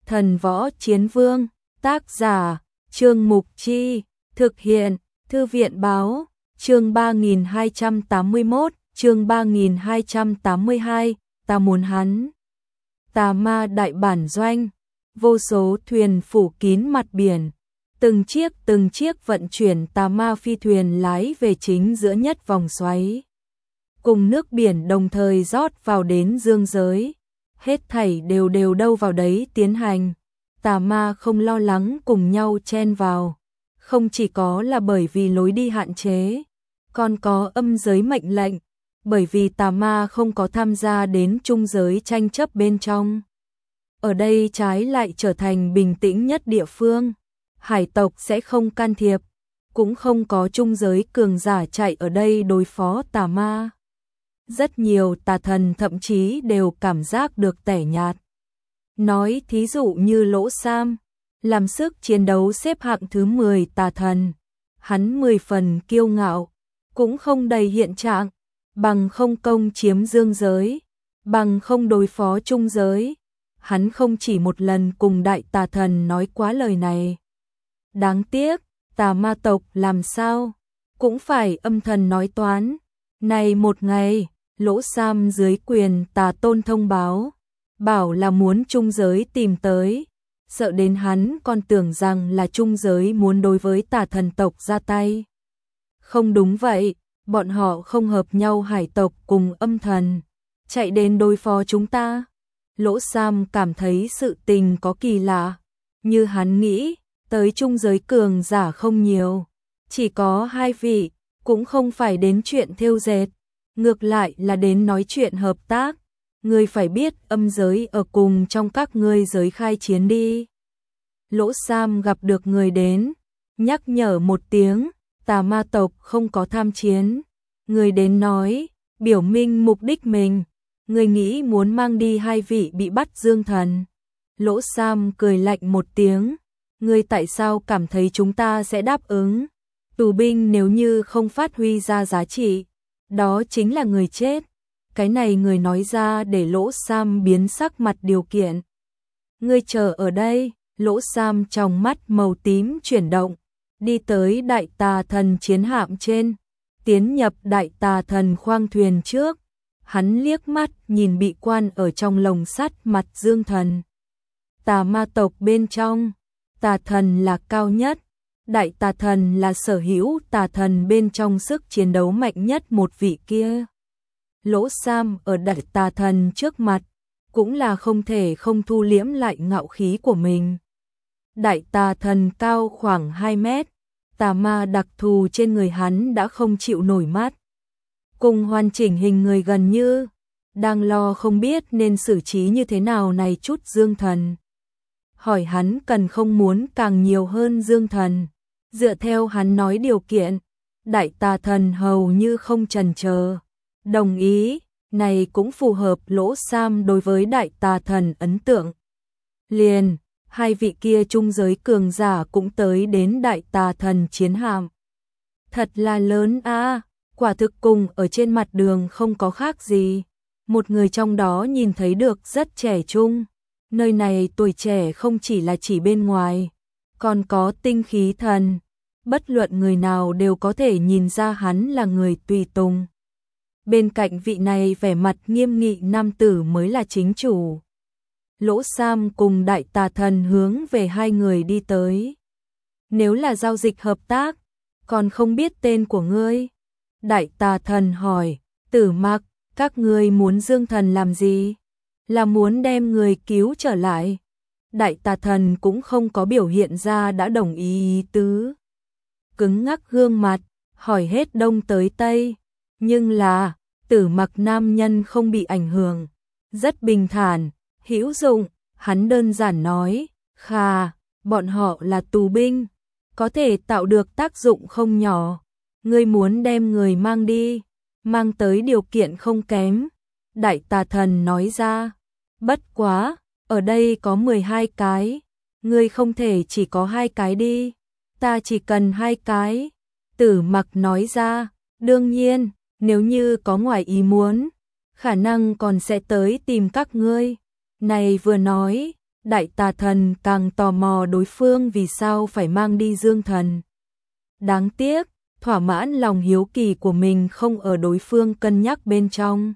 Thần Võ Chiến Vương, tác giả, Trương Mục Chi, thực hiện, Thư viện Báo, chương 3281, chương 3282, ta muốn hắn. Tà Ma đại bản doanh, vô số thuyền phủ kín mặt biển, từng chiếc vận chuyển tà ma phi thuyền lái về chính giữa nhất vòng xoáy. Cùng nước biển đồng thời rót vào đến dương giới, hết thảy đều đâu vào đấy tiến hành. Tà ma không lo lắng cùng nhau chen vào, không chỉ có là bởi vì lối đi hạn chế, còn có âm giới mệnh lệnh, bởi vì tà ma không có tham gia đến trung giới tranh chấp bên trong. Ở đây trái lại trở thành bình tĩnh nhất địa phương, hải tộc sẽ không can thiệp, cũng không có trung giới cường giả chạy ở đây đối phó tà ma. Rất nhiều tà thần thậm chí đều cảm giác được tẻ nhạt. Nói thí dụ như Lỗ Sam, làm sức chiến đấu xếp hạng thứ 10 tà thần, hắn 10 phần kiêu ngạo, cũng không đầy hiện trạng, bằng không công chiếm dương giới, bằng không đối phó trung giới. Hắn không chỉ một lần cùng đại tà thần nói quá lời này. Đáng tiếc, tà ma tộc làm sao, cũng phải âm thần nói toán. Này một ngày, Lỗ Sam dưới quyền tà tôn thông báo, bảo là muốn trung giới tìm tới, sợ đến hắn còn tưởng rằng là trung giới muốn đối với tà thần tộc ra tay. Không đúng vậy, bọn họ không hợp nhau, hải tộc cùng âm thần, chạy đến đối phó chúng ta. Lỗ Sam cảm thấy sự tình có kỳ lạ, như hắn nghĩ, tới trung giới cường giả không nhiều, chỉ có 2 vị, cũng không phải đến chuyện thêu dệt, ngược lại là đến nói chuyện hợp tác. Ngươi phải biết âm giới ở cùng trong các ngươi giới khai chiến đi. Lỗ Sam gặp được người đến, nhắc nhở một tiếng, tà ma tộc không có tham chiến. Người đến nói, biểu minh mục đích mình. Người nghĩ muốn mang đi 2 vị bị bắt dương thần. Lỗ Sam cười lạnh một tiếng, ngươi tại sao cảm thấy chúng ta sẽ đáp ứng? Tù binh nếu như không phát huy ra giá trị, đó chính là người chết. Cái này người nói ra để Lỗ Sam biến sắc mặt điều kiện. Ngươi chờ ở đây. Lỗ Sam trong mắt màu tím chuyển động, đi tới đại tà thần chiến hạm trên, tiến nhập đại tà thần khoang thuyền trước. Hắn liếc mắt nhìn bị quan ở trong lồng sắt mặt dương thần. Tà ma tộc bên trong, tà thần là cao nhất, đại tà thần là sở hữu tà thần bên trong sức chiến đấu mạnh nhất một vị kia. Lỗ Sam ở đại tà thần trước mặt, cũng là không thể không thu liễm lại ngạo khí của mình. Đại tà thần cao khoảng 2 mét, tà ma đặc thù trên người hắn đã không chịu nổi mắt. Cùng hoàn chỉnh hình người gần như đang lo không biết nên xử trí như thế nào này chút dương thần. Hỏi hắn cần không muốn càng nhiều hơn dương thần. Dựa theo hắn nói điều kiện, đại tà thần hầu như không chần chờ, đồng ý. Này cũng phù hợp Lỗ Sam đối với đại tà thần ấn tượng. Liền, 2 vị kia trung giới cường giả cũng tới đến đại tà thần chiến hạm. Thật là lớn a. Quả thực cùng ở trên mặt đường không có khác gì. Một người trong đó nhìn thấy được rất trẻ trung. Nơi này tuổi trẻ không chỉ là chỉ bên ngoài, còn có tinh khí thần. Bất luận người nào đều có thể nhìn ra hắn là người tùy tùng. Bên cạnh vị này vẻ mặt nghiêm nghị nam tử mới là chính chủ. Lỗ Sam cùng đại tà thần hướng về 2 người đi tới. Nếu là giao dịch hợp tác, còn không biết tên của ngươi. Đại tà thần hỏi, Tử Mặc, các ngươi muốn dương thần làm gì? Là muốn đem người cứu trở lại. Đại tà thần cũng không có biểu hiện ra đã đồng ý tứ. Cứng ngắc gương mặt, hỏi hết đông tới tây. Nhưng là, Tử Mặc nam nhân không bị ảnh hưởng. Rất bình thản, hữu dụng, hắn đơn giản nói, khà, bọn họ là tù binh, có thể tạo được tác dụng không nhỏ. Ngươi muốn đem người mang đi, mang tới điều kiện không kém. Đại tà thần nói ra, bất quá, ở đây có 12 cái, ngươi không thể chỉ có 2 cái đi, ta chỉ cần 2 cái. Tử Mặc nói ra, đương nhiên, nếu như có ngoài ý muốn, khả năng còn sẽ tới tìm các ngươi. Này vừa nói, Đại tà thần càng tò mò đối phương vì sao phải mang đi dương thần. Đáng tiếc, thỏa mãn lòng hiếu kỳ của mình không ở đối phương cân nhắc bên trong.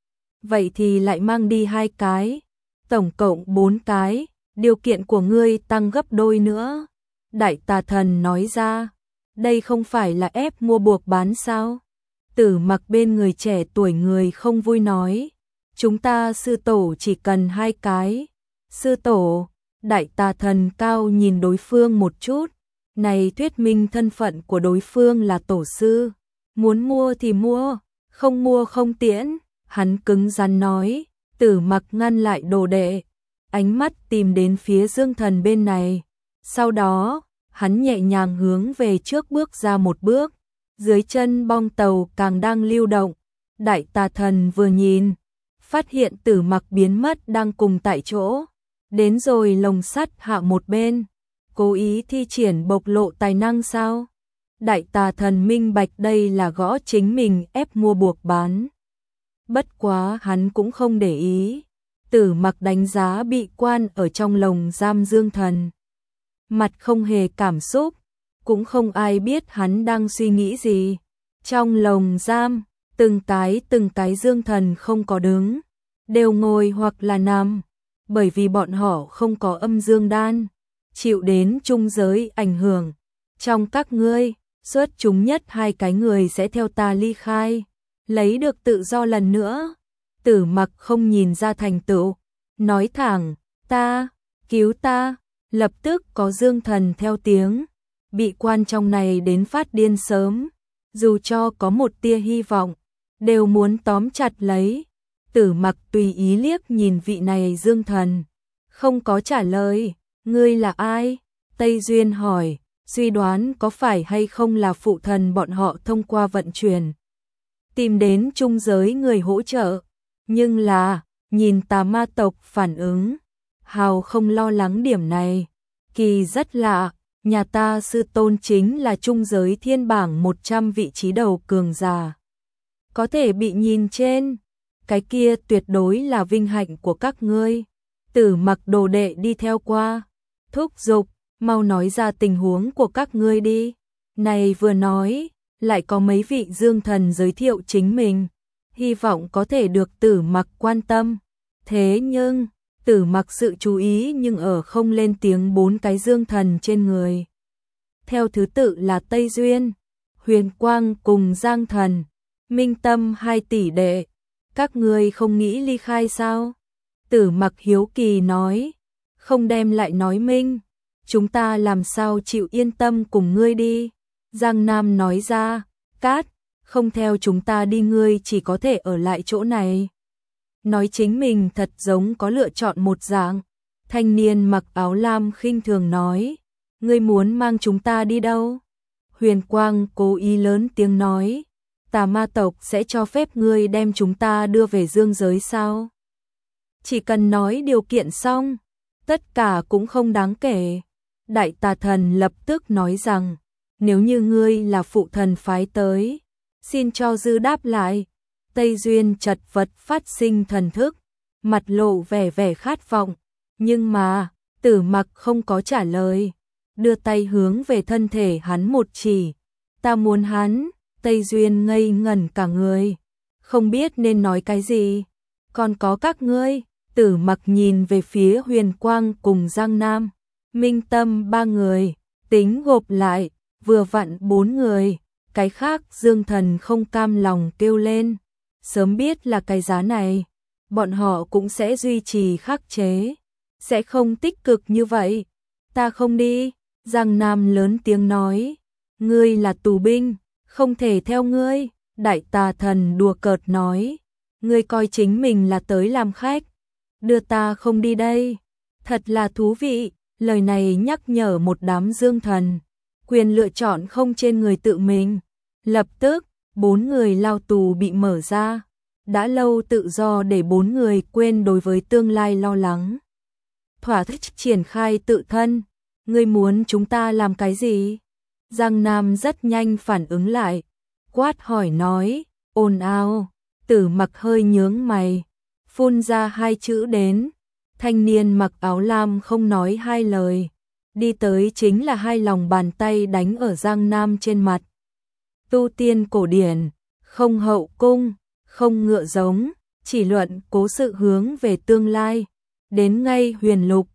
Vậy thì lại mang đi 2 cái, tổng cộng 4 cái, điều kiện của ngươi tăng gấp đôi nữa. Đại tà thần nói ra, đây không phải là ép mua buộc bán sao? Tử Mặc bên người trẻ tuổi người không vui nói, chúng ta sư tổ chỉ cần 2 cái. Sư tổ, đại tà thần cao nhìn đối phương một chút, này thuyết minh thân phận của đối phương là tổ sư, muốn mua thì mua, không mua không tiễn, hắn cứng rắn nói. Tử Mặc ngăn lại đồ đệ, ánh mắt tìm đến phía dương thần bên này, sau đó, hắn nhẹ nhàng hướng về trước bước ra một bước, dưới chân bong tàu càng đang lưu động. Đại tà thần vừa nhìn, phát hiện Tử Mặc biến mất đang cùng tại chỗ, đến rồi lồng sắt hạ một bên, cố ý thi triển bộc lộ tài năng sao? Đại tà thần minh bạch đây là gõ chính mình ép mua buộc bán. Bất quá hắn cũng không để ý, Tử Mặc đánh giá bị quan ở trong lồng giam dương thần. Mặt không hề cảm xúc, cũng không ai biết hắn đang suy nghĩ gì. Trong lồng giam, từng cái dương thần không có đứng, đều ngồi hoặc là nằm, bởi vì bọn họ không có âm dương đan, chịu đến trung giới ảnh hưởng. Trong các ngươi, xuất chúng nhất 2 cái người sẽ theo ta ly khai, lấy được tự do lần nữa. Tử Mặc không nhìn ra thành tựu, nói thẳng, ta, cứu ta. Lập tức có dương thần theo tiếng, bị quan trong này đến phát điên sớm, dù cho có một tia hy vọng, đều muốn tóm chặt lấy. Tử Mặc tùy ý liếc nhìn vị này dương thần, không có trả lời. Ngươi là ai? Tây Duyên hỏi, suy đoán có phải hay không là phụ thần bọn họ thông qua vận chuyển tìm đến trung giới người hỗ trợ, nhưng là, nhìn tà ma tộc phản ứng, hào không lo lắng điểm này. Kỳ rất lạ, nhà ta sư tôn chính là trung giới thiên bảng 100 vị trí đầu cường giả. Có thể bị nhìn trên, cái kia tuyệt đối là vinh hạnh của các ngươi. Tử Mặc đồ đệ đi theo qua, thúc giục, mau nói ra tình huống của các ngươi đi. Này vừa nói, lại có mấy vị dương thần giới thiệu chính mình, hy vọng có thể được Tử Mặc quan tâm. Thế nhưng, Tử Mặc sự chú ý nhưng ở không lên tiếng 4 cái dương thần trên người. Theo thứ tự là Tây Duyên, Huyền Quang cùng Giang Thần, Minh Tâm 2 tỷ đệ. Các ngươi không nghĩ ly khai sao? Tử Mặc hiếu kỳ nói, không đem lại nói minh, chúng ta làm sao chịu yên tâm cùng ngươi đi. Giang Nam nói ra, Cát, không theo chúng ta đi ngươi chỉ có thể ở lại chỗ này. Nói chính mình thật giống có lựa chọn một dạng. Thanh niên mặc áo lam khinh thường nói, ngươi muốn mang chúng ta đi đâu? Huyền Quang cố ý lớn tiếng nói, tà ma tộc sẽ cho phép ngươi đem chúng ta đưa về dương giới sao? Chỉ cần nói điều kiện xong, tất cả cũng không đáng kể. Đại tà thần lập tức nói rằng, nếu như ngươi là phụ thần phái tới, xin cho dư đáp lại. Tây Duyên chật vật phát sinh thần thức, mặt lộ vẻ khát vọng, nhưng mà, Tử Mặc không có trả lời, đưa tay hướng về thân thể hắn một chỉ. Ta muốn hắn. Tây Duyên ngây ngẩn cả người, không biết nên nói cái gì. Còn có các ngươi. Tử Mặc nhìn về phía Huyền Quang cùng Giang Nam, Minh Tâm 3 người, tính gộp lại, vừa vặn 4 người. Cái khác dương thần không cam lòng kêu lên, sớm biết là cái giá này, bọn họ cũng sẽ duy trì khắc chế, sẽ không tích cực như vậy. Ta không đi. Giang Nam lớn tiếng nói, ngươi là tù binh, không thể theo ngươi. Đại tà thần đùa cợt nói, ngươi coi chính mình là tới làm khách, đưa ta không đi đây. Thật là thú vị. Lời này nhắc nhở một đám dương thần, quyền lựa chọn không trên người tự mình. Lập tức, 4 người lao tù bị mở ra. Đã lâu tự do để 4 người quên đối với tương lai lo lắng. Thỏa thích triển khai tự thân. Ngươi muốn chúng ta làm cái gì? Giang Nam rất nhanh phản ứng lại, quát hỏi nói, ồn ào. Tử Mặc hơi nhướng mày, phun ra 2 chữ đến, Thanh niên mặc áo lam không nói hai lời, đi tới chính là hai lòng bàn tay đánh ở Giang Nam trên mặt. Tu tiên cổ điển, không hậu cung, không ngựa giống, chỉ luận cố sự hướng về tương lai, đến ngay huyền lục,